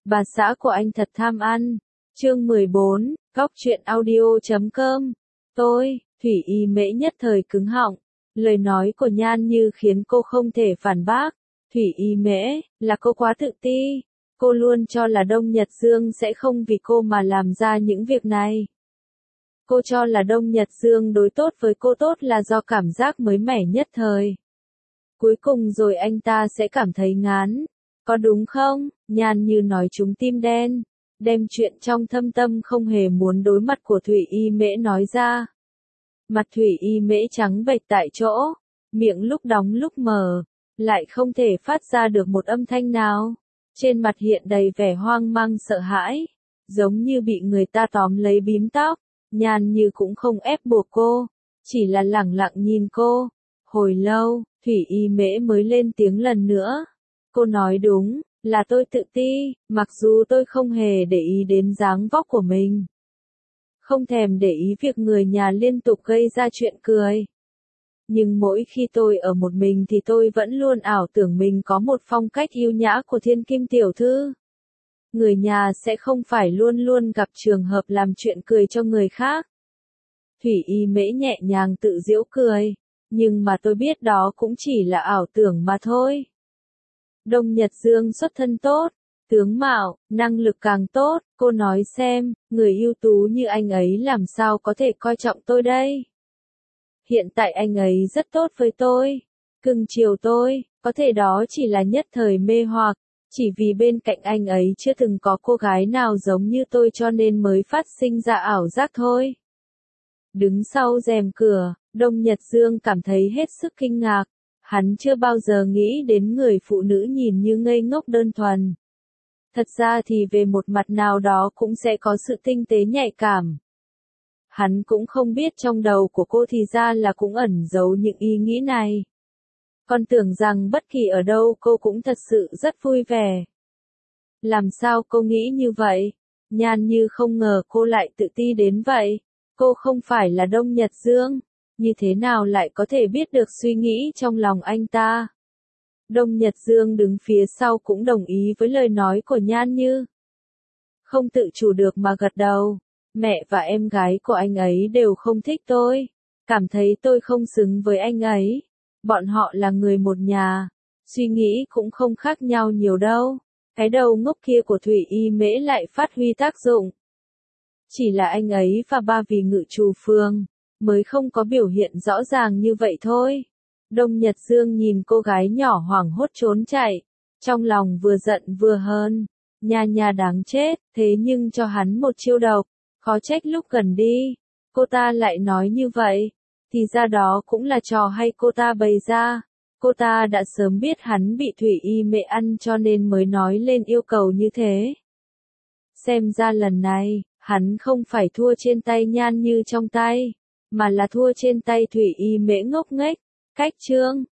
Bà xã của anh thật tham ăn. Chương 14, Góc truyện audio.com. Tôi, Thủy Y Mễ nhất thời cứng họng. Lời nói của Nhan Như khiến cô không thể phản bác. Thủy Y Mễ, là cô quá tự ti. Cô luôn cho là Đông Nhật Dương sẽ không vì cô mà làm ra những việc này. Cô cho là Đông Nhật Dương đối tốt với cô tốt là do cảm giác mới mẻ nhất thời. Cuối cùng rồi anh ta sẽ cảm thấy ngán. Có đúng không? Nhan Như nói trúng tim đen. Đem chuyện trong thâm tâm không hề muốn đối mặt của Thủy Y Mễ nói ra. Mặt Thủy Y Mễ trắng bệch tại chỗ. Miệng lúc đóng lúc mở. Lại không thể phát ra được một âm thanh nào. Trên mặt hiện đầy vẻ hoang mang sợ hãi. Giống như bị người ta tóm lấy bím tóc. Nhan Như cũng không ép buộc cô. Chỉ là lẳng lặng nhìn cô. Hồi lâu, Thủy Y Mễ mới lên tiếng lần nữa. Cô nói đúng, là tôi tự ti, mặc dù tôi không hề để ý đến dáng vóc của mình. Không thèm để ý việc người nhà liên tục gây ra chuyện cười. Nhưng mỗi khi tôi ở một mình thì tôi vẫn luôn ảo tưởng mình có một phong cách yêu nhã của thiên kim tiểu thư. Người nhà sẽ không phải luôn luôn gặp trường hợp làm chuyện cười cho người khác. Thủy Y Mễ nhẹ nhàng tự giễu cười. Nhưng mà tôi biết đó cũng chỉ là ảo tưởng mà thôi. Đông Nhật Dương xuất thân tốt, tướng mạo, năng lực càng tốt, cô nói xem, người ưu tú như anh ấy làm sao có thể coi trọng tôi đây? Hiện tại anh ấy rất tốt với tôi, cưng chiều tôi, có thể đó chỉ là nhất thời mê hoặc, chỉ vì bên cạnh anh ấy chưa từng có cô gái nào giống như tôi cho nên mới phát sinh ra ảo giác thôi. Đứng sau rèm cửa, Đông Nhật Dương cảm thấy hết sức kinh ngạc. Hắn chưa bao giờ nghĩ đến người phụ nữ nhìn như ngây ngốc đơn thuần. Thật ra thì về một mặt nào đó cũng sẽ có sự tinh tế nhạy cảm. Hắn cũng không biết trong đầu của cô thì ra là cũng ẩn giấu những ý nghĩ này. Còn tưởng rằng bất kỳ ở đâu cô cũng thật sự rất vui vẻ. Làm sao cô nghĩ như vậy? Nhan Như không ngờ cô lại tự ti đến vậy. Cô không phải là Đông Nhật Dương. Như thế nào lại có thể biết được suy nghĩ trong lòng anh ta? Đông Nhật Dương đứng phía sau cũng đồng ý với lời nói của Nhan Như. Không tự chủ được mà gật đầu. Mẹ và em gái của anh ấy đều không thích tôi. Cảm thấy tôi không xứng với anh ấy. Bọn họ là người một nhà. Suy nghĩ cũng không khác nhau nhiều đâu. Cái đầu ngốc kia của Thủy Y Mễ lại phát huy tác dụng. Chỉ là anh ấy và ba vì Ngự Trù Phương mới không có biểu hiện rõ ràng như vậy thôi. Đông Nhật Dương nhìn cô gái nhỏ hoảng hốt trốn chạy, trong lòng vừa giận vừa hờn. Nha nha đáng chết, thế nhưng cho hắn một chiêu độc, khó trách lúc gần đi, cô ta lại nói như vậy, thì ra đó cũng là trò hay cô ta bày ra. Cô ta đã sớm biết hắn bị Thủy Y Mễ ăn cho nên mới nói lên yêu cầu như thế. Xem ra lần này, hắn không phải thua trên tay Nhan Như trong tay, mà là thua trên tay Thủy Y Mễ ngốc nghếch. Cách chương